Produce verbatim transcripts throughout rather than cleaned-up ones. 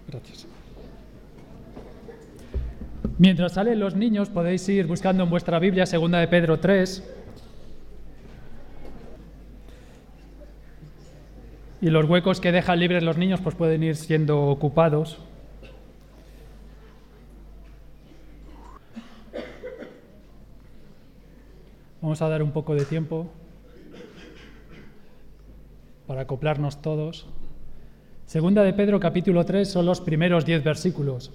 Gracias. Mientras salen los niños, podéis ir buscando en vuestra Biblia Segunda de Pedro tres. Y los huecos que dejan libres los niños pues pueden ir siendo ocupados. Vamos a dar un poco de tiempo para acoplarnos todos. Segunda de Pedro, capítulo tres, son los primeros diez versículos.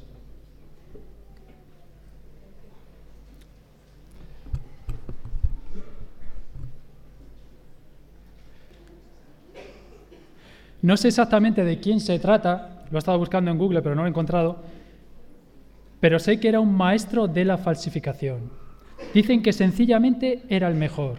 No sé exactamente de quién se trata, lo he estado buscando en Google, pero no lo he encontrado, pero sé que era un maestro de la falsificación. Dicen que sencillamente era el mejor.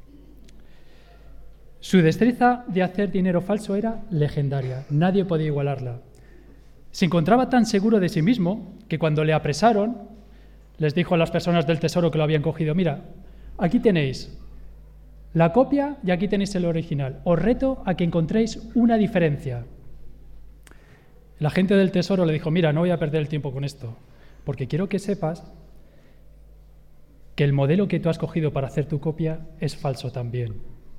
Su destreza de hacer dinero falso era legendaria, nadie podía igualarla. Se encontraba tan seguro de sí mismo que cuando le apresaron, les dijo a las personas del tesoro que lo habían cogido: mira, aquí tenéis la copia y aquí tenéis el original. Os reto a que encontréis una diferencia. La gente del tesoro le dijo: mira, no voy a perder el tiempo con esto, porque quiero que sepas que el modelo que tú has cogido para hacer tu copia es falso también.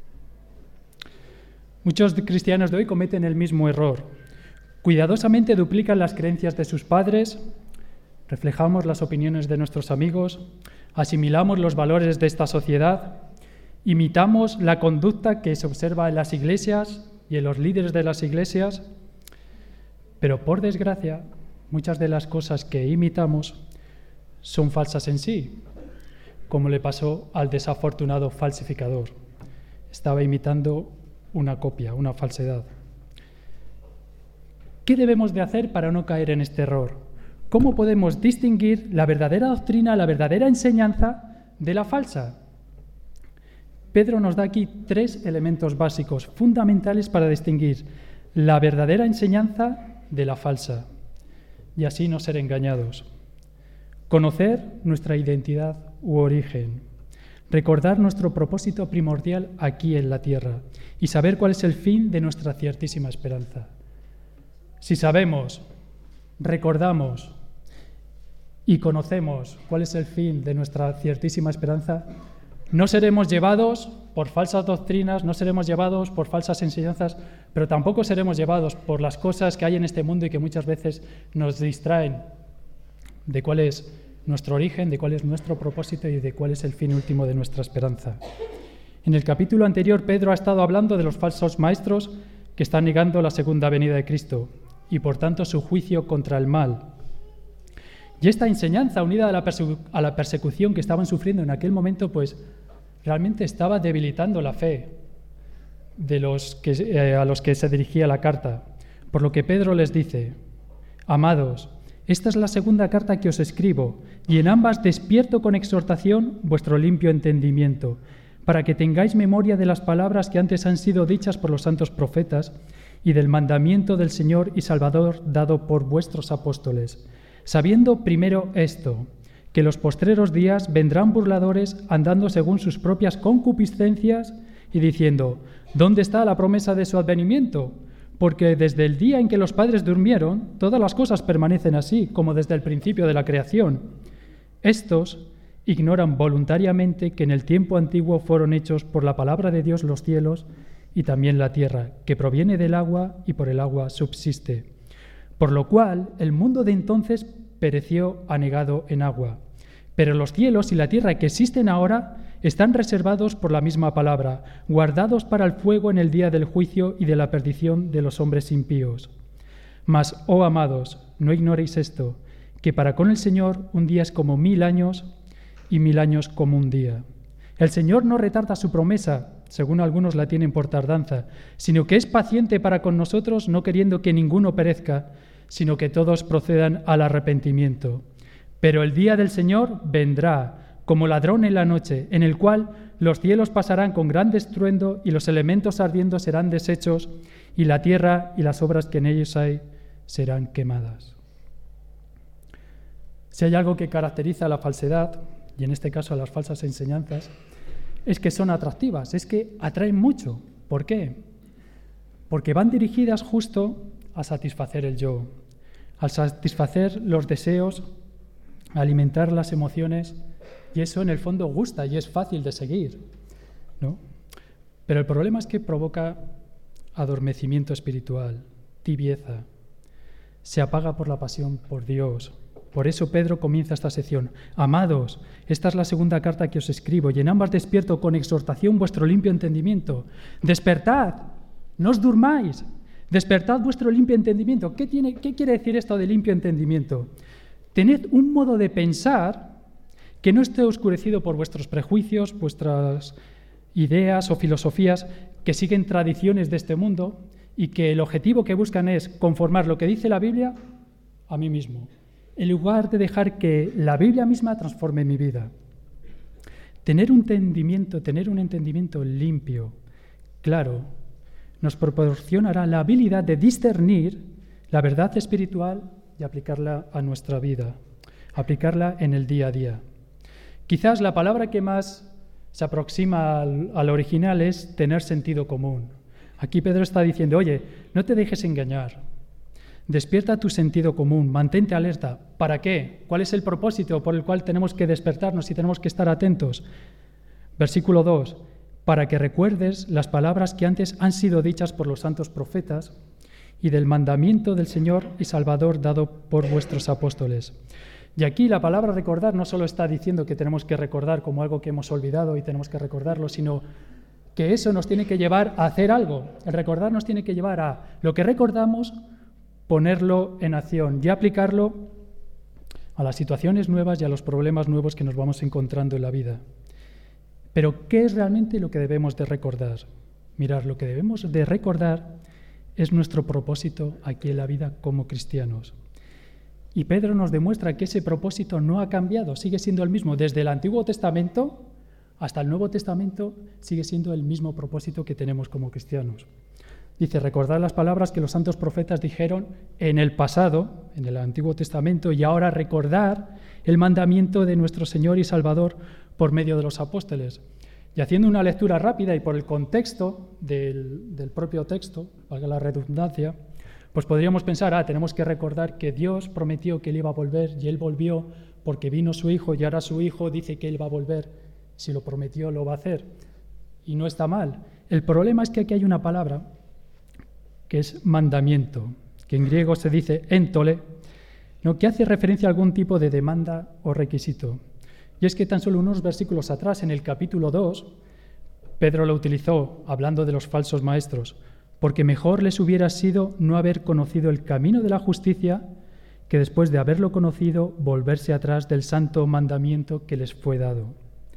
Muchos cristianos de hoy cometen el mismo error. Cuidadosamente duplican las creencias de sus padres, reflejamos las opiniones de nuestros amigos, asimilamos los valores de esta sociedad, imitamos la conducta que se observa en las iglesias y en los líderes de las iglesias, pero por desgracia, muchas de las cosas que imitamos son falsas en sí, como le pasó al desafortunado falsificador. Estaba imitando una copia, una falsedad. ¿Qué debemos de hacer para no caer en este error? ¿Cómo podemos distinguir la verdadera doctrina, la verdadera enseñanza de la falsa? Pedro nos da aquí tres elementos básicos, fundamentales para distinguir la verdadera enseñanza de la falsa y así no ser engañados. Conocer nuestra identidad u origen, recordar nuestro propósito primordial aquí en la tierra y saber cuál es el fin de nuestra ciertísima esperanza. Si sabemos, recordamos y conocemos cuál es el fin de nuestra ciertísima esperanza, no seremos llevados por falsas doctrinas, no seremos llevados por falsas enseñanzas, pero tampoco seremos llevados por las cosas que hay en este mundo y que muchas veces nos distraen de cuál es nuestro origen, de cuál es nuestro propósito y de cuál es el fin último de nuestra esperanza. En el capítulo anterior, Pedro ha estado hablando de los falsos maestros que están negando la segunda venida de Cristo y, por tanto, su juicio contra el mal. Y esta enseñanza, unida a la, persecu- a la persecución que estaban sufriendo en aquel momento, pues realmente estaba debilitando la fe de los que, eh, a los que se dirigía la carta. Por lo que Pedro les dice: amados, esta es la segunda carta que os escribo, y en ambas despierto con exhortación vuestro limpio entendimiento, para que tengáis memoria de las palabras que antes han sido dichas por los santos profetas y del mandamiento del Señor y Salvador dado por vuestros apóstoles, sabiendo primero esto, que los postreros días vendrán burladores andando según sus propias concupiscencias y diciendo: ¿dónde está la promesa de su advenimiento? Porque desde el día en que los padres durmieron, todas las cosas permanecen así, como desde el principio de la creación. Estos ignoran voluntariamente que en el tiempo antiguo fueron hechos por la palabra de Dios los cielos y también la tierra, que proviene del agua y por el agua subsiste. Por lo cual el mundo de entonces pereció anegado en agua. Pero los cielos y la tierra que existen ahora están reservados por la misma palabra, guardados para el fuego en el día del juicio y de la perdición de los hombres impíos. Mas, oh amados, no ignoréis esto, que para con el Señor un día es como mil años y mil años como un día. El Señor no retarda su promesa, según algunos la tienen por tardanza, sino que es paciente para con nosotros, no queriendo que ninguno perezca, sino que todos procedan al arrepentimiento. Pero el día del Señor vendrá como ladrón en la noche, en el cual los cielos pasarán con gran estruendo y los elementos ardiendo serán deshechos y la tierra y las obras que en ellos hay serán quemadas. Si hay algo que caracteriza a la falsedad, y en este caso a las falsas enseñanzas, es que son atractivas, es que atraen mucho. ¿Por qué? Porque van dirigidas justo a satisfacer el yo, al satisfacer los deseos, a alimentar las emociones, y eso en el fondo gusta y es fácil de seguir, ¿no? Pero el problema es que provoca adormecimiento espiritual, tibieza, se apaga por la pasión por Dios. Por eso Pedro comienza esta sección. Amados, esta es la segunda carta que os escribo, y en ambas despierto con exhortación vuestro limpio entendimiento. Despertad, no os durmáis, despertad vuestro limpio entendimiento. ¿Qué tiene, qué quiere decir esto de limpio entendimiento? Tened un modo de pensar que no esté oscurecido por vuestros prejuicios, vuestras ideas o filosofías que siguen tradiciones de este mundo y que el objetivo que buscan es conformar lo que dice la Biblia a mí mismo, en lugar de dejar que la Biblia misma transforme mi vida. Tener un entendimiento, tener un entendimiento limpio, claro, nos proporcionará la habilidad de discernir la verdad espiritual y aplicarla a nuestra vida, aplicarla en el día a día. Quizás la palabra que más se aproxima al, al original es tener sentido común. Aquí Pedro está diciendo, oye, no te dejes engañar, despierta tu sentido común, mantente alerta. ¿Para qué? ¿Cuál es el propósito por el cual tenemos que despertarnos y tenemos que estar atentos? Versículo dos, para que recuerdes las palabras que antes han sido dichas por los santos profetas y del mandamiento del Señor y Salvador dado por vuestros apóstoles. Y aquí la palabra recordar no solo está diciendo que tenemos que recordar como algo que hemos olvidado y tenemos que recordarlo, sino que eso nos tiene que llevar a hacer algo. El recordar nos tiene que llevar a lo que recordamos, ponerlo en acción y aplicarlo a las situaciones nuevas y a los problemas nuevos que nos vamos encontrando en la vida. Pero, ¿qué es realmente lo que debemos de recordar? Mirad, lo que debemos de recordar es nuestro propósito aquí en la vida como cristianos. Y Pedro nos demuestra que ese propósito no ha cambiado, sigue siendo el mismo. Desde el Antiguo Testamento hasta el Nuevo Testamento sigue siendo el mismo propósito que tenemos como cristianos. Dice, recordad las palabras que los santos profetas dijeron en el pasado, en el Antiguo Testamento, y ahora recordar el mandamiento de nuestro Señor y Salvador por medio de los apóstoles. Y haciendo una lectura rápida y por el contexto del, del propio texto, valga la redundancia, pues podríamos pensar, ah, tenemos que recordar que Dios prometió que Él iba a volver y Él volvió porque vino su Hijo y ahora su Hijo dice que Él va a volver. Si lo prometió, lo va a hacer. Y no está mal. El problema es que aquí hay una palabra que es mandamiento, que en griego se dice éntole, ¿no? Que hace referencia a algún tipo de demanda o requisito. Y es que tan solo unos versículos atrás, en el capítulo dos, Pedro lo utilizó hablando de los falsos maestros, porque mejor les hubiera sido no haber conocido el camino de la justicia que después de haberlo conocido volverse atrás del santo mandamiento que les fue dado.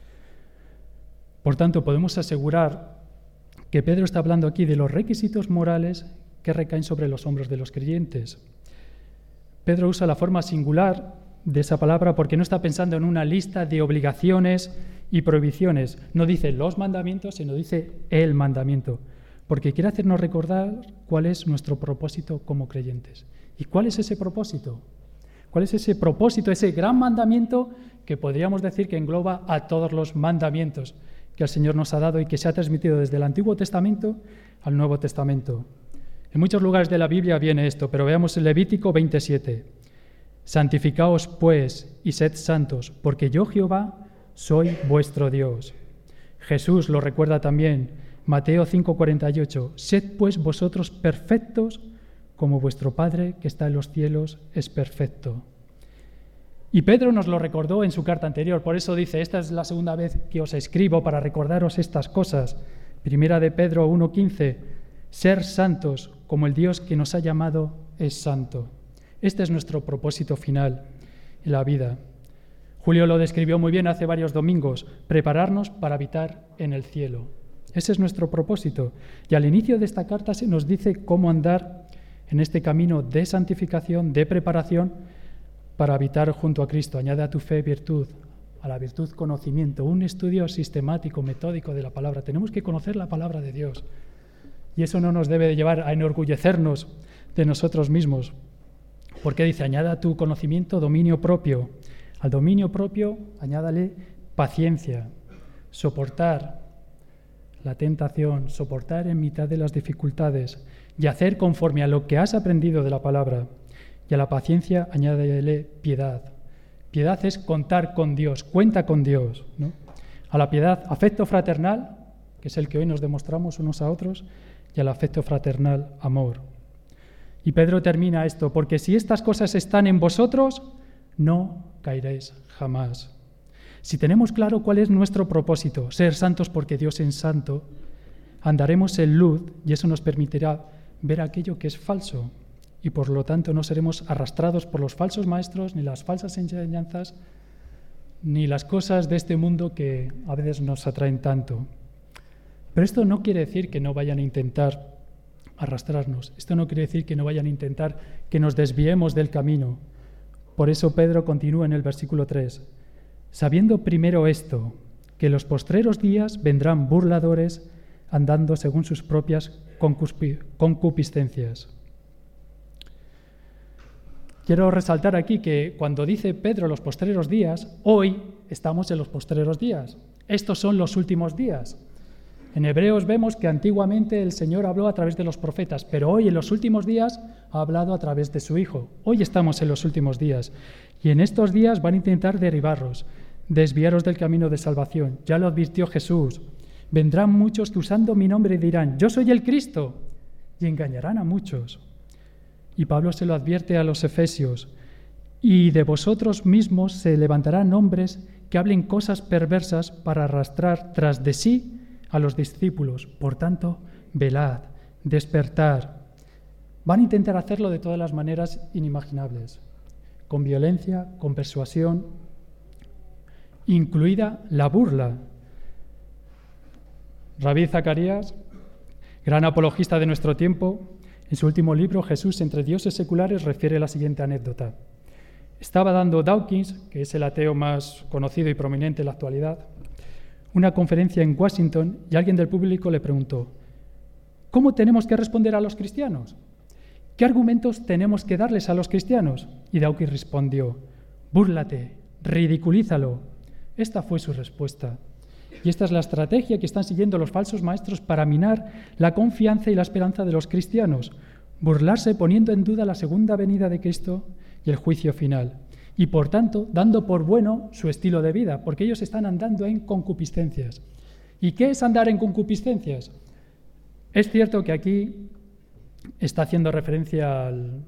Por tanto, podemos asegurar que Pedro está hablando aquí de los requisitos morales que recaen sobre los hombros de los creyentes. Pedro usa la forma singular de esa palabra porque no está pensando en una lista de obligaciones y prohibiciones. No dice los mandamientos, sino dice el mandamiento, porque quiere hacernos recordar cuál es nuestro propósito como creyentes. ¿Y cuál es ese propósito? ¿Cuál es ese propósito, ese gran mandamiento que podríamos decir que engloba a todos los mandamientos que el Señor nos ha dado y que se ha transmitido desde el Antiguo Testamento al Nuevo Testamento? En muchos lugares de la Biblia viene esto, pero veamos el Levítico veintisiete. Santificaos, pues, y sed santos, porque yo, Jehová, soy vuestro Dios. Jesús lo recuerda también, Mateo cinco cuarenta y ocho. Sed, pues, vosotros perfectos, como vuestro Padre que está en los cielos es perfecto. Y Pedro nos lo recordó en su carta anterior, por eso dice, esta es la segunda vez que os escribo para recordaros estas cosas. Primera de Pedro uno quince, ser santos como el Dios que nos ha llamado es santo. Este es nuestro propósito final en la vida. Julio lo describió muy bien hace varios domingos, prepararnos para habitar en el cielo. Ese es nuestro propósito. Y al inicio de esta carta se nos dice cómo andar en este camino de santificación, de preparación, para habitar junto a Cristo. Añade a tu fe virtud, a la virtud conocimiento, un estudio sistemático, metódico de la palabra. Tenemos que conocer la palabra de Dios. Y eso no nos debe llevar a enorgullecernos de nosotros mismos. Porque dice, añada a tu conocimiento dominio propio. Al dominio propio, añádale paciencia, soportar la tentación, soportar en mitad de las dificultades y hacer conforme a lo que has aprendido de la palabra. y a la paciencia añádele piedad. Piedad es contar con Dios, cuenta con Dios, ¿no? A la piedad, afecto fraternal, que es el que hoy nos demostramos unos a otros, y al afecto fraternal, amor. Y Pedro termina esto, porque si estas cosas están en vosotros, no caeréis jamás. Si tenemos claro cuál es nuestro propósito, ser santos porque Dios es santo, andaremos en luz y eso nos permitirá ver aquello que es falso y por lo tanto no seremos arrastrados por los falsos maestros, ni las falsas enseñanzas, ni las cosas de este mundo que a veces nos atraen tanto. Pero esto no quiere decir que no vayan a intentar arrastrarnos. Esto no quiere decir que no vayan a intentar que nos desviemos del camino. Por eso Pedro continúa en el versículo tres. Sabiendo primero esto, que en los postreros días vendrán burladores andando según sus propias concupiscencias. Quiero resaltar aquí que cuando dice Pedro los postreros días, hoy estamos en los postreros días. Estos son los últimos días. En Hebreos vemos que antiguamente el Señor habló a través de los profetas, pero hoy en los últimos días ha hablado a través de su Hijo. Hoy estamos en los últimos días y en estos días van a intentar derribaros, desviaros del camino de salvación. Ya lo advirtió Jesús. Vendrán muchos que usando mi nombre dirán, yo soy el Cristo, y engañarán a muchos. Y Pablo se lo advierte a los efesios, y de vosotros mismos se levantarán hombres que hablen cosas perversas para arrastrar tras de sí a los discípulos. Por tanto, velad, despertar. Van a intentar hacerlo de todas las maneras inimaginables, con violencia, con persuasión, incluida la burla. Rabí Zacarías, gran apologista de nuestro tiempo, en su último libro, Jesús entre dioses seculares, refiere la siguiente anécdota. Estaba dando Dawkins, que es el ateo más conocido y prominente en la actualidad, una conferencia en Washington y alguien del público le preguntó, ¿cómo tenemos que responder a los cristianos? ¿Qué argumentos tenemos que darles a los cristianos? Y Dawkins respondió, búrlate, ridiculízalo. Esta fue su respuesta. Y esta es la estrategia que están siguiendo los falsos maestros para minar la confianza y la esperanza de los cristianos, burlarse poniendo en duda la segunda venida de Cristo y el juicio final, y por tanto dando por bueno su estilo de vida, porque ellos están andando en concupiscencias. ¿Y qué es andar en concupiscencias? Es cierto que aquí está haciendo referencia al,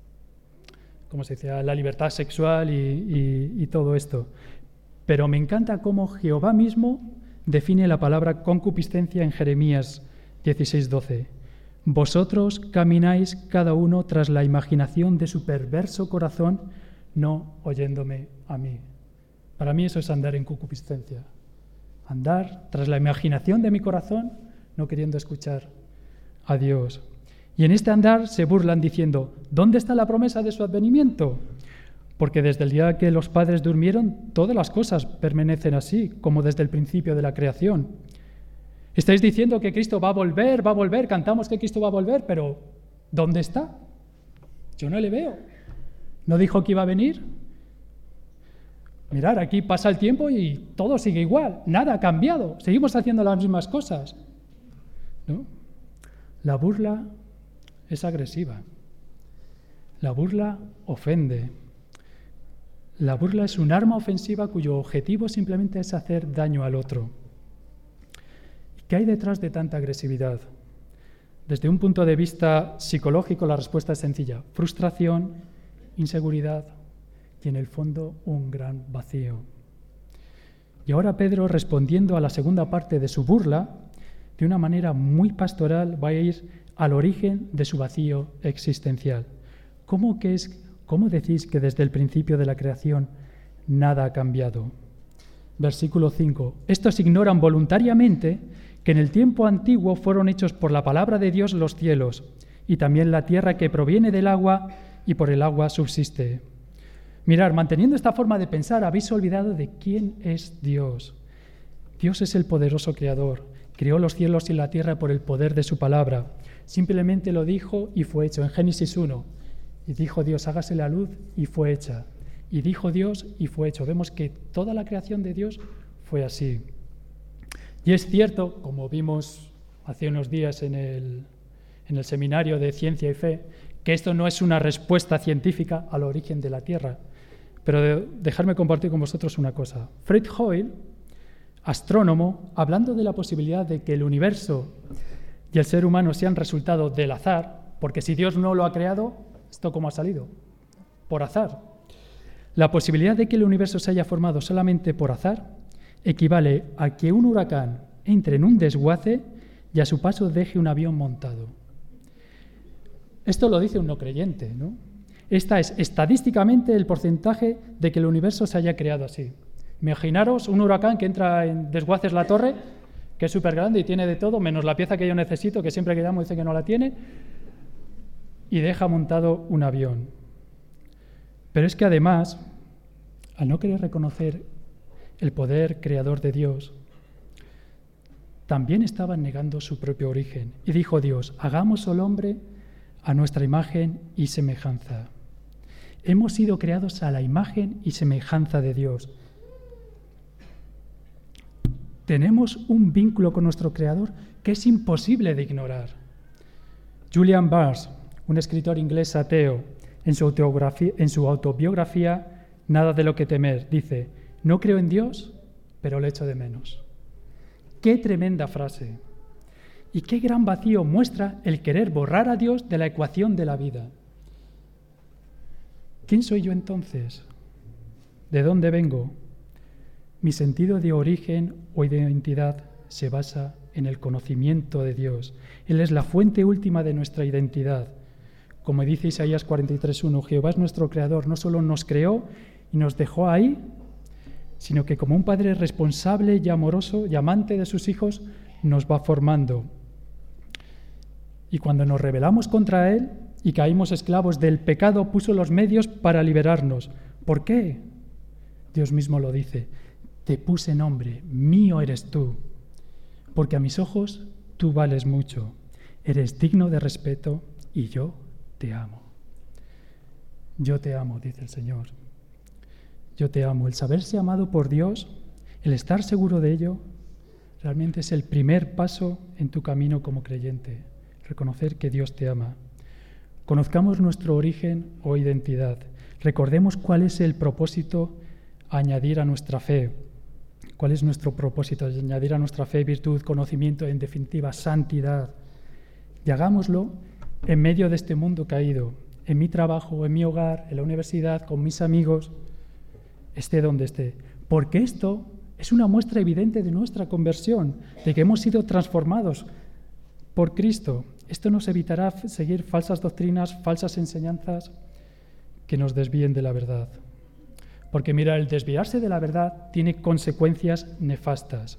¿cómo se dice?, a la libertad sexual y, y, y todo esto, pero me encanta cómo Jehová mismo define la palabra concupiscencia en Jeremías dieciséis doce. Vosotros camináis cada uno tras la imaginación de su perverso corazón, no oyéndome a mí. Para mí eso es andar en concupiscencia. Andar tras la imaginación de mi corazón, no queriendo escuchar a Dios. Y en este andar se burlan diciendo, ¿dónde está la promesa de su advenimiento? Porque desde el día que los padres durmieron, todas las cosas permanecen así, como desde el principio de la creación. Estáis diciendo que Cristo va a volver, va a volver, cantamos que Cristo va a volver, pero ¿dónde está? Yo no le veo. ¿No dijo que iba a venir? Mirad, aquí pasa el tiempo y todo sigue igual, nada ha cambiado, seguimos haciendo las mismas cosas, ¿no? La burla es agresiva, la burla ofende. La burla es un arma ofensiva cuyo objetivo simplemente es hacer daño al otro. ¿Qué hay detrás de tanta agresividad? Desde un punto de vista psicológico, la respuesta es sencilla. Frustración, inseguridad y, en el fondo, un gran vacío. Y ahora Pedro, respondiendo a la segunda parte de su burla, de una manera muy pastoral, va a ir al origen de su vacío existencial. ¿Cómo que es ¿Cómo decís que desde el principio de la creación nada ha cambiado? Versículo cinco. Estos ignoran voluntariamente que en el tiempo antiguo fueron hechos por la palabra de Dios los cielos y también la tierra que proviene del agua y por el agua subsiste. Mirad, manteniendo esta forma de pensar, habéis olvidado de quién es Dios. Dios es el poderoso creador. Creó los cielos y la tierra por el poder de su palabra. Simplemente lo dijo y fue hecho. En Génesis uno. Y dijo Dios, hágase la luz, y fue hecha. Y dijo Dios, y fue hecho. Vemos que toda la creación de Dios fue así. Y es cierto, como vimos hace unos días en el, en el seminario de Ciencia y Fe, que esto no es una respuesta científica al origen de la Tierra. Pero de, dejadme compartir con vosotros una cosa. Fred Hoyle, astrónomo, hablando de la posibilidad de que el universo y el ser humano sean resultado del azar, porque si Dios no lo ha creado, ¿esto cómo ha salido? Por azar. La posibilidad de que el universo se haya formado solamente por azar equivale a que un huracán entre en un desguace y a su paso deje un avión montado. Esto lo dice un no creyente, ¿no? Esta es estadísticamente el porcentaje de que el universo se haya creado así. Imaginaros un huracán que entra en desguaces la torre, que es súper grande y tiene de todo, menos la pieza que yo necesito, que siempre que llamo dice que no la tiene, y deja montado un avión. Pero es que además, al no querer reconocer el poder creador de Dios, también estaban negando su propio origen. Y dijo Dios, hagamos al hombre a nuestra imagen y semejanza. Hemos sido creados a la imagen y semejanza de Dios. Tenemos un vínculo con nuestro Creador que es imposible de ignorar. Julian Barnes, un escritor inglés ateo, en su autobiografía, en su autobiografía Nada de lo que temer, dice, no creo en Dios, pero lo echo de menos. ¡Qué tremenda frase! Y qué gran vacío muestra el querer borrar a Dios de la ecuación de la vida. ¿Quién soy yo entonces? ¿De dónde vengo? Mi sentido de origen o identidad se basa en el conocimiento de Dios. Él es la fuente última de nuestra identidad. Como dice Isaías cuarenta y tres uno, Jehová es nuestro creador, no solo nos creó y nos dejó ahí, sino que como un padre responsable y amoroso y amante de sus hijos, nos va formando. Y cuando nos rebelamos contra Él y caímos esclavos del pecado, puso los medios para liberarnos. ¿Por qué? Dios mismo lo dice. Te puse nombre, mío eres tú, porque a mis ojos tú vales mucho. Eres digno de respeto y yo te amo. Yo te amo, dice el Señor. Yo te amo. El saberse amado por Dios, el estar seguro de ello, realmente es el primer paso en tu camino como creyente. Reconocer que Dios te ama. Conozcamos nuestro origen o identidad. Recordemos cuál es el propósito a añadir a nuestra fe. ¿Cuál es nuestro propósito? Añadir a nuestra fe virtud, conocimiento, en definitiva, santidad. Y hagámoslo en medio de este mundo caído, en mi trabajo, en mi hogar, en la universidad, con mis amigos, esté donde esté. Porque esto es una muestra evidente de nuestra conversión, de que hemos sido transformados por Cristo. Esto nos evitará seguir falsas doctrinas, falsas enseñanzas que nos desvíen de la verdad. Porque mira, el desviarse de la verdad tiene consecuencias nefastas.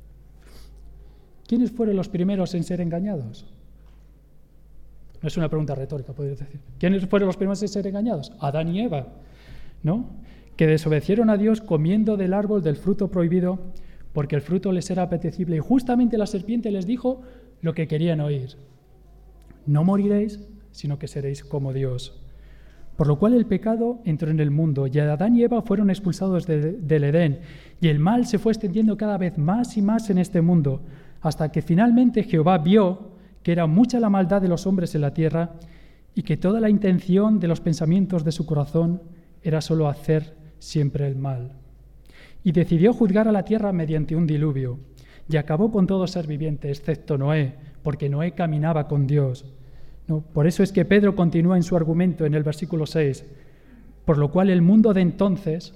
¿Quiénes fueron los primeros en ser engañados? No es una pregunta retórica, podrías decir. ¿Quiénes fueron los primeros en ser engañados? Adán y Eva, ¿no? Que desobedecieron a Dios comiendo del árbol del fruto prohibido porque el fruto les era apetecible y justamente la serpiente les dijo lo que querían oír. No moriréis, sino que seréis como Dios. Por lo cual el pecado entró en el mundo y Adán y Eva fueron expulsados de, del Edén y el mal se fue extendiendo cada vez más y más en este mundo hasta que finalmente Jehová vio que era mucha la maldad de los hombres en la tierra y que toda la intención de los pensamientos de su corazón era solo hacer siempre el mal. Y decidió juzgar a la tierra mediante un diluvio y acabó con todo ser viviente, excepto Noé, porque Noé caminaba con Dios. No, por eso es que Pedro continúa en su argumento en el versículo seis, por lo cual el mundo de entonces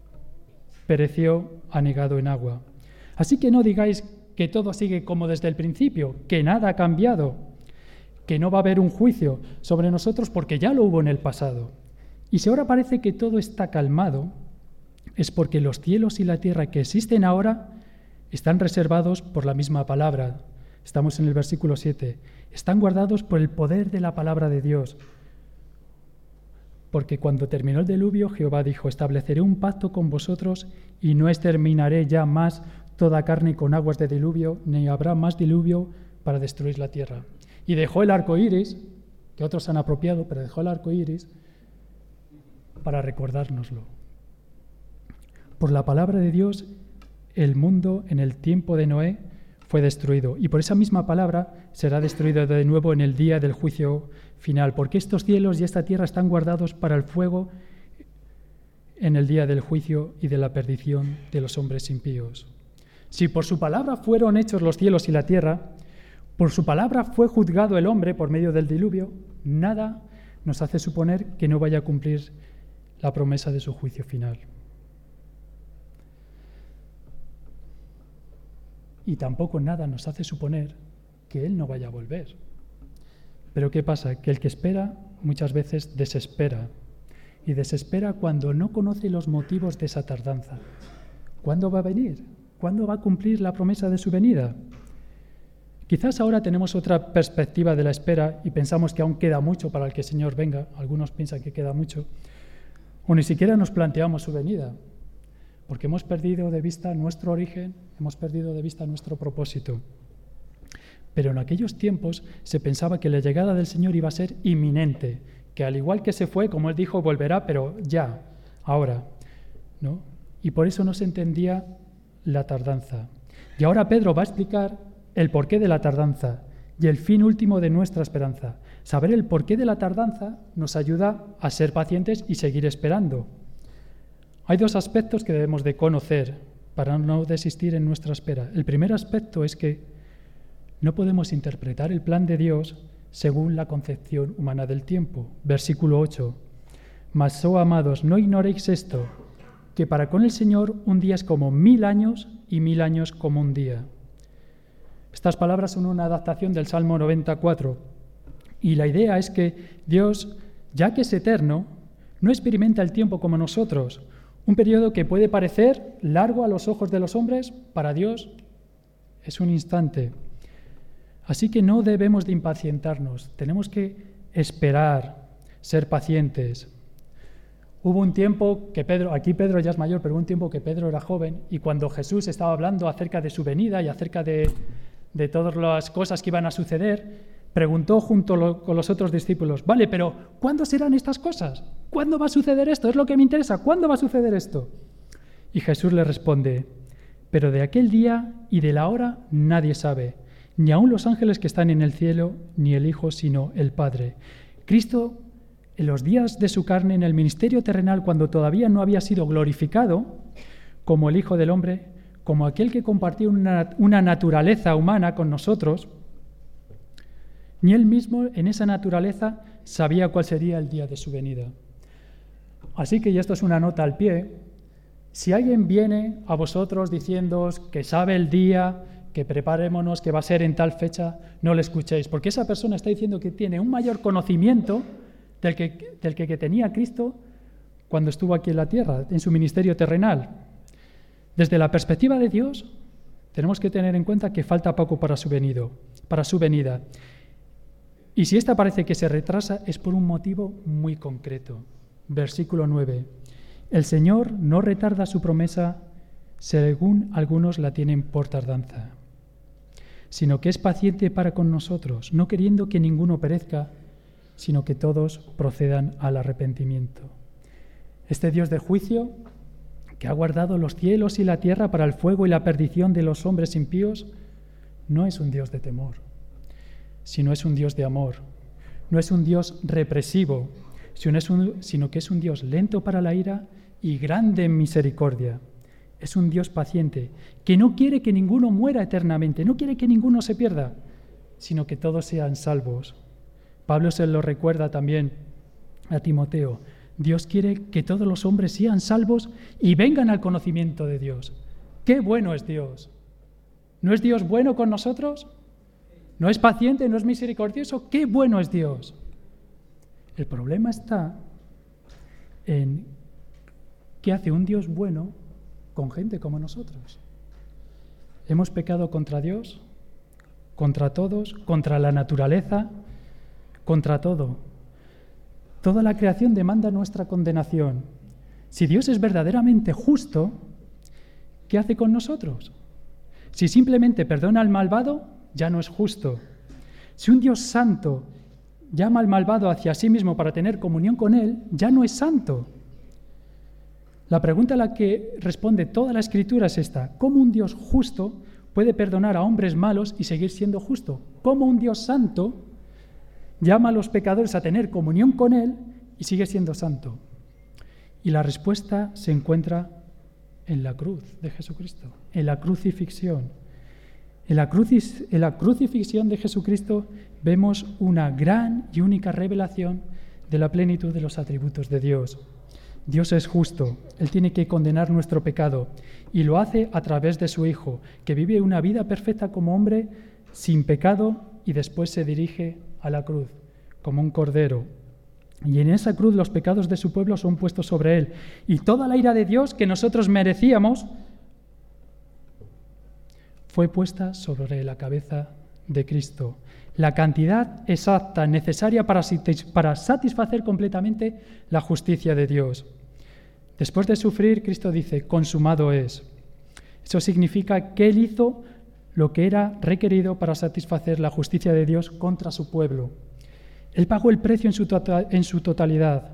pereció anegado en agua. Así que no digáis que todo sigue como desde el principio, que nada ha cambiado, que no va a haber un juicio sobre nosotros porque ya lo hubo en el pasado. Y si ahora parece que todo está calmado, es porque los cielos y la tierra que existen ahora están reservados por la misma palabra. Estamos en el versículo siete. Están guardados por el poder de la palabra de Dios. Porque cuando terminó el diluvio, Jehová dijo, estableceré un pacto con vosotros y no exterminaré ya más toda carne con aguas de diluvio, ni habrá más diluvio para destruir la tierra. Y dejó el arco iris, que otros han apropiado, pero dejó el arco iris para recordárnoslo. Por la palabra de Dios, el mundo en el tiempo de Noé fue fue destruido. Y por esa misma palabra será destruido de nuevo en el día del juicio final, porque estos cielos y esta tierra están guardados para el fuego en el día del juicio y de la perdición de los hombres impíos. Si por su palabra fueron hechos los cielos y la tierra, por su palabra fue juzgado el hombre por medio del diluvio, nada nos hace suponer que no vaya a cumplir la promesa de su juicio final. Y tampoco nada nos hace suponer que Él no vaya a volver. Pero ¿qué pasa? Que el que espera muchas veces desespera. Y desespera cuando no conoce los motivos de esa tardanza. ¿Cuándo va a venir? ¿Cuándo va a cumplir la promesa de su venida? Quizás ahora tenemos otra perspectiva de la espera y pensamos que aún queda mucho para el que el Señor venga. Algunos piensan que queda mucho. O ni siquiera nos planteamos su venida, porque hemos perdido de vista nuestro origen, hemos perdido de vista nuestro propósito. Pero en aquellos tiempos se pensaba que la llegada del Señor iba a ser inminente, que al igual que se fue, como Él dijo, volverá, pero ya, ahora, ¿no? Y por eso no se entendía la tardanza. Y ahora Pedro va a explicar el porqué de la tardanza y el fin último de nuestra esperanza. Saber el porqué de la tardanza nos ayuda a ser pacientes y seguir esperando. Hay dos aspectos que debemos de conocer para no desistir en nuestra espera. El primer aspecto es que no podemos interpretar el plan de Dios según la concepción humana del tiempo. Versículo ocho. Mas, oh amados, no ignoréis esto, que para con el Señor un día es como mil años y mil años como un día. Estas palabras son una adaptación del Salmo noventa y cuatro. Y la idea es que Dios, ya que es eterno, no experimenta el tiempo como nosotros. Un periodo que puede parecer largo a los ojos de los hombres, para Dios es un instante. Así que no debemos de impacientarnos, tenemos que esperar, ser pacientes. Hubo un tiempo que Pedro, aquí Pedro ya es mayor, pero hubo un tiempo que Pedro era joven y cuando Jesús estaba hablando acerca de su venida y acerca de, de todas las cosas que iban a suceder, preguntó junto lo, con los otros discípulos, vale, pero ¿cuándo serán estas cosas? ¿Cuándo va a suceder esto? Es lo que me interesa, ¿cuándo va a suceder esto? Y Jesús le responde, pero de aquel día y de la hora nadie sabe, ni aun los ángeles que están en el cielo, ni el Hijo, sino el Padre. Cristo, en los días de su carne, en el ministerio terrenal, cuando todavía no había sido glorificado, como el Hijo del Hombre, como aquel que compartió una, una naturaleza humana con nosotros, ni él mismo en esa naturaleza sabía cuál sería el día de su venida. Así que, y esto es una nota al pie, si alguien viene a vosotros diciéndoos que sabe el día, que preparémonos, que va a ser en tal fecha, no le escuchéis, porque esa persona está diciendo que tiene un mayor conocimiento del que, del que, que tenía Cristo cuando estuvo aquí en la tierra, en su ministerio terrenal. Desde la perspectiva de Dios, tenemos que tener en cuenta que falta poco para su venido, para su venida. Y si esta parece que se retrasa, es por un motivo muy concreto. Versículo nueve. El Señor no retarda su promesa, según algunos la tienen por tardanza, sino que es paciente para con nosotros, no queriendo que ninguno perezca, sino que todos procedan al arrepentimiento. Este Dios de juicio, que ha guardado los cielos y la tierra para el fuego y la perdición de los hombres impíos, no es un Dios de temor, sino es un Dios de amor. No es un Dios represivo, sino, es un, sino que es un Dios lento para la ira y grande en misericordia. Es un Dios paciente, que no quiere que ninguno muera eternamente, no quiere que ninguno se pierda, sino que todos sean salvos. Pablo se lo recuerda también a Timoteo. Dios quiere que todos los hombres sean salvos y vengan al conocimiento de Dios. ¡Qué bueno es Dios! ¿No es Dios bueno con nosotros? ¿No es paciente? ¿No es misericordioso? ¡Qué bueno es Dios! El problema está en qué hace un Dios bueno con gente como nosotros. Hemos pecado contra Dios, contra todos, contra la naturaleza, contra todo. Toda la creación demanda nuestra condenación. Si Dios es verdaderamente justo, ¿qué hace con nosotros? Si simplemente perdona al malvado, ya no es justo. Si un Dios santo llama al malvado hacia sí mismo para tener comunión con él, ya no es santo. La pregunta a la que responde toda la Escritura es esta: ¿cómo un Dios justo puede perdonar a hombres malos y seguir siendo justo? ¿Cómo un Dios santo llama a los pecadores a tener comunión con Él y sigue siendo santo? Y la respuesta se encuentra en la cruz de Jesucristo, en la crucifixión. En la, crucis, en la crucifixión de Jesucristo vemos una gran y única revelación de la plenitud de los atributos de Dios. Dios es justo, Él tiene que condenar nuestro pecado y lo hace a través de su Hijo, que vive una vida perfecta como hombre sin pecado y después se dirige a la cruz como un cordero. Y en esa cruz los pecados de su pueblo son puestos sobre Él. Y toda la ira de Dios que nosotros merecíamos fue puesta sobre la cabeza de Cristo. La cantidad exacta necesaria para satisfacer completamente la justicia de Dios. Después de sufrir, Cristo dice, consumado es. Eso significa que Él hizo lo que era requerido para satisfacer la justicia de Dios contra su pueblo. Él pagó el precio en su, tota- en su totalidad.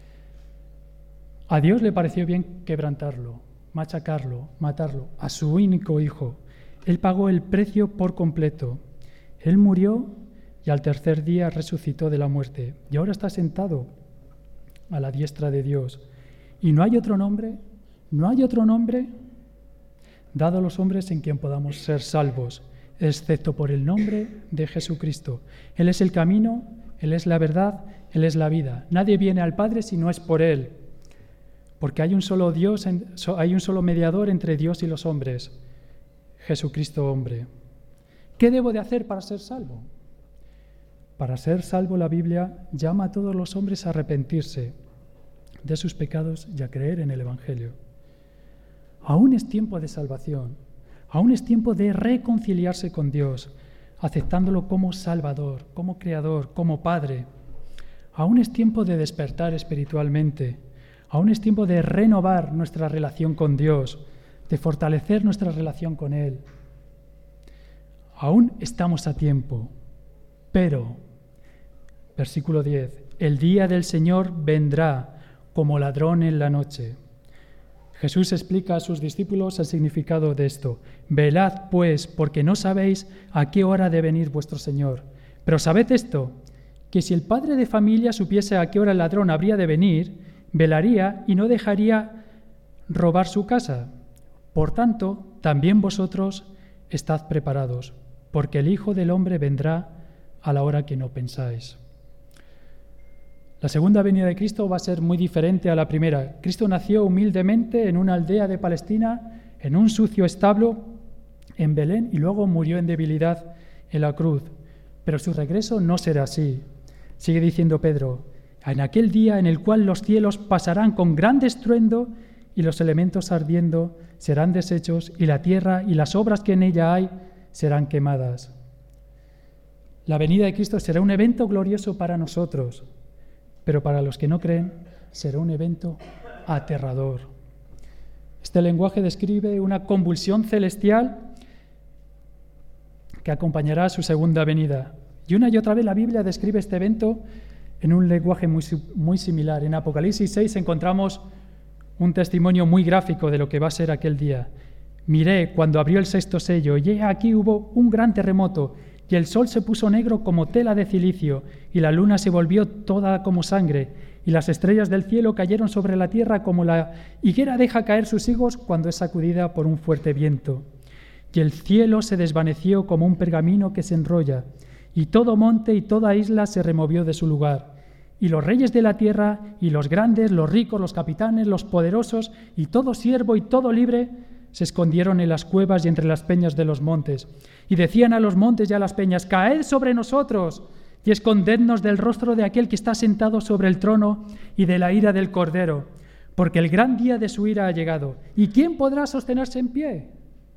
A Dios le pareció bien quebrantarlo, machacarlo, matarlo, a su único hijo. Él pagó el precio por completo. Él murió y al tercer día resucitó de la muerte. Y ahora está sentado a la diestra de Dios. Y no hay otro nombre, no hay otro nombre dado a los hombres en quien podamos ser salvos, excepto por el nombre de Jesucristo. Él es el camino, Él es la verdad, Él es la vida. Nadie viene al Padre si no es por Él, porque hay un solo Dios, hay un solo mediador entre Dios y los hombres, Jesucristo hombre. ¿Qué debo de hacer para ser salvo? Para ser salvo, la Biblia llama a todos los hombres a arrepentirse de sus pecados y a creer en el Evangelio. Aún es tiempo de salvación, aún es tiempo de reconciliarse con Dios, aceptándolo como Salvador, como Creador, como Padre. Aún es tiempo de despertar espiritualmente, aún es tiempo de renovar nuestra relación con Dios, de fortalecer nuestra relación con Él. Aún estamos a tiempo, pero, versículo diez, el día del Señor vendrá como ladrón en la noche. Jesús explica a sus discípulos el significado de esto. Velad, pues, porque no sabéis a qué hora debe venir vuestro Señor. Pero sabed esto, que si el padre de familia supiese a qué hora el ladrón habría de venir, velaría y no dejaría robar su casa. Por tanto, también vosotros estad preparados, porque el Hijo del Hombre vendrá a la hora que no pensáis. La segunda venida de Cristo va a ser muy diferente a la primera. Cristo nació humildemente en una aldea de Palestina, en un sucio establo, en Belén, y luego murió en debilidad en la cruz. Pero su regreso no será así. Sigue diciendo Pedro, en aquel día en el cual los cielos pasarán con gran estruendo y los elementos ardiendo serán deshechos y la tierra y las obras que en ella hay serán quemadas. La venida de Cristo será un evento glorioso para nosotros, pero para los que no creen será un evento aterrador. Este lenguaje describe una convulsión celestial que acompañará a su segunda venida. Y una y otra vez la Biblia describe este evento en un lenguaje muy, muy similar. En Apocalipsis seis encontramos un testimonio muy gráfico de lo que va a ser aquel día. Miré cuando abrió el sexto sello, y aquí hubo un gran terremoto, y el sol se puso negro como tela de cilicio, y la luna se volvió toda como sangre, y las estrellas del cielo cayeron sobre la tierra como la higuera deja caer sus higos cuando es sacudida por un fuerte viento. Y el cielo se desvaneció como un pergamino que se enrolla, y todo monte y toda isla se removió de su lugar. Y los reyes de la tierra, y los grandes, los ricos, los capitanes, los poderosos, y todo siervo y todo libre, se escondieron en las cuevas y entre las peñas de los montes. Y decían a los montes y a las peñas, caed sobre nosotros y escondednos del rostro de aquel que está sentado sobre el trono y de la ira del Cordero, porque el gran día de su ira ha llegado. ¿Y quién podrá sostenerse en pie?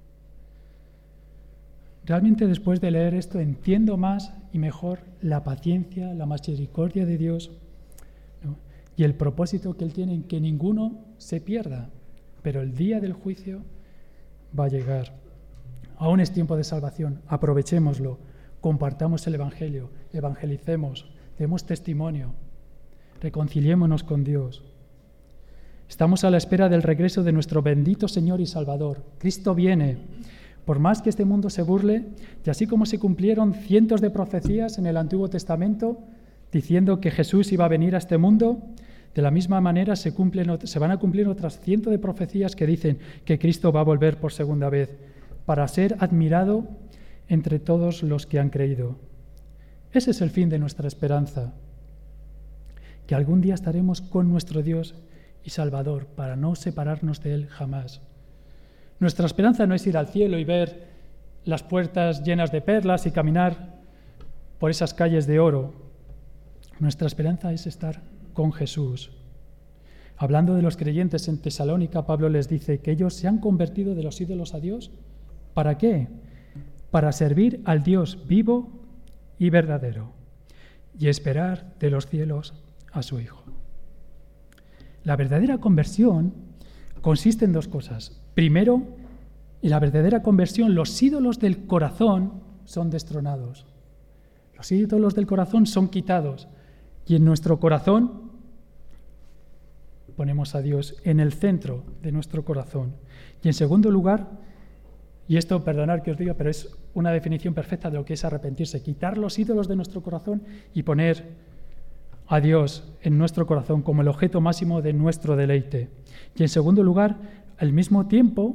Realmente después de leer esto entiendo más y mejor la paciencia, la misericordia de Dios, ¿no? Y el propósito que Él tiene en que ninguno se pierda, pero el día del juicio va a llegar. Aún es tiempo de salvación, aprovechémoslo, compartamos el Evangelio, evangelicemos, demos testimonio, reconciliémonos con Dios. Estamos a la espera del regreso de nuestro bendito Señor y Salvador. Cristo viene. Por más que este mundo se burle, y así como se cumplieron cientos de profecías en el Antiguo Testamento diciendo que Jesús iba a venir a este mundo, de la misma manera se, cumplen, se van a cumplir otras cientos de profecías que dicen que Cristo va a volver por segunda vez para ser admirado entre todos los que han creído. Ese es el fin de nuestra esperanza, que algún día estaremos con nuestro Dios y Salvador para no separarnos de Él jamás. Nuestra esperanza no es ir al cielo y ver las puertas llenas de perlas y caminar por esas calles de oro. Nuestra esperanza es estar con Jesús. Hablando de los creyentes en Tesalónica, Pablo les dice que ellos se han convertido de los ídolos a Dios. ¿Para qué? Para servir al Dios vivo y verdadero y esperar de los cielos a su Hijo. La verdadera conversión consiste en dos cosas. Primero, en la verdadera conversión, los ídolos del corazón son destronados. Los ídolos del corazón son quitados y en nuestro corazón ponemos a Dios en el centro de nuestro corazón. Y en segundo lugar, y esto, perdonad que os diga, pero es una definición perfecta de lo que es arrepentirse, quitar los ídolos de nuestro corazón y poner a Dios en nuestro corazón como el objeto máximo de nuestro deleite. Y en segundo lugar, al mismo tiempo,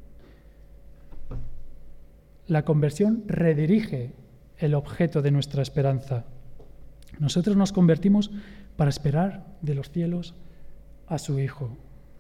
la conversión redirige el objeto de nuestra esperanza. Nosotros nos convertimos para esperar de los cielos a su Hijo.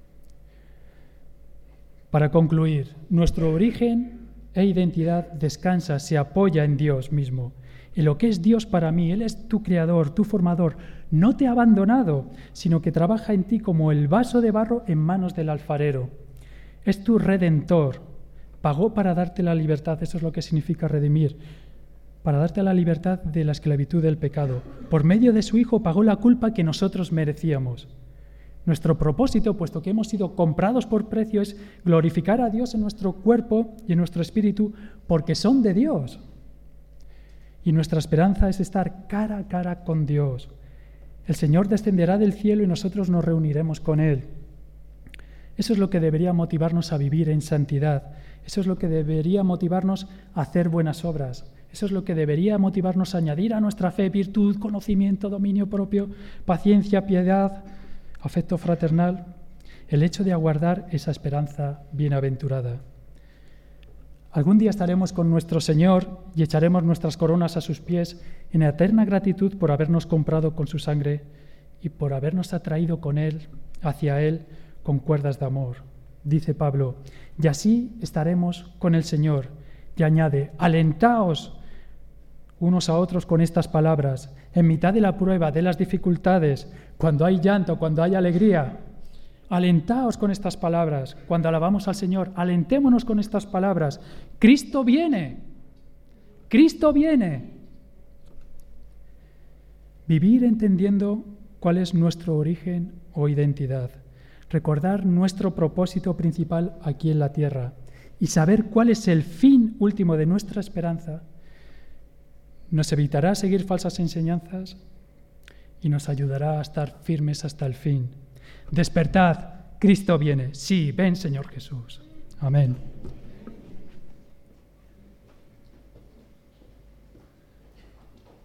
Para concluir, nuestro origen e identidad descansa, se apoya en Dios mismo. En lo que es Dios para mí, Él es tu creador, tu formador. No te ha abandonado, sino que trabaja en ti como el vaso de barro en manos del alfarero. Es tu redentor. Pagó para darte la libertad, eso es lo que significa redimir, para darte la libertad de la esclavitud del pecado. Por medio de su Hijo pagó la culpa que nosotros merecíamos. Nuestro propósito, puesto que hemos sido comprados por precio, es glorificar a Dios en nuestro cuerpo y en nuestro espíritu, porque son de Dios. Y nuestra esperanza es estar cara a cara con Dios. El Señor descenderá del cielo y nosotros nos reuniremos con Él. Eso es lo que debería motivarnos a vivir en santidad. Eso es lo que debería motivarnos a hacer buenas obras. Eso es lo que debería motivarnos a añadir a nuestra fe virtud, conocimiento, dominio propio, paciencia, piedad, afecto fraternal, el hecho de aguardar esa esperanza bienaventurada. Algún día estaremos con nuestro Señor y echaremos nuestras coronas a sus pies en eterna gratitud por habernos comprado con su sangre y por habernos atraído con Él, hacia Él, con cuerdas de amor. Dice Pablo, y así estaremos con el Señor. Y añade, alentaos unos a otros con estas palabras, en mitad de la prueba, de las dificultades, cuando hay llanto, cuando hay alegría. Alentaos con estas palabras. Cuando alabamos al Señor, alentémonos con estas palabras. Cristo viene. Cristo viene. Vivir entendiendo cuál es nuestro origen o identidad. Recordar nuestro propósito principal aquí en la tierra y saber cuál es el fin último de nuestra esperanza nos evitará seguir falsas enseñanzas y nos ayudará a estar firmes hasta el fin. Despertad, Cristo viene. Sí, ven, Señor Jesús. Amén.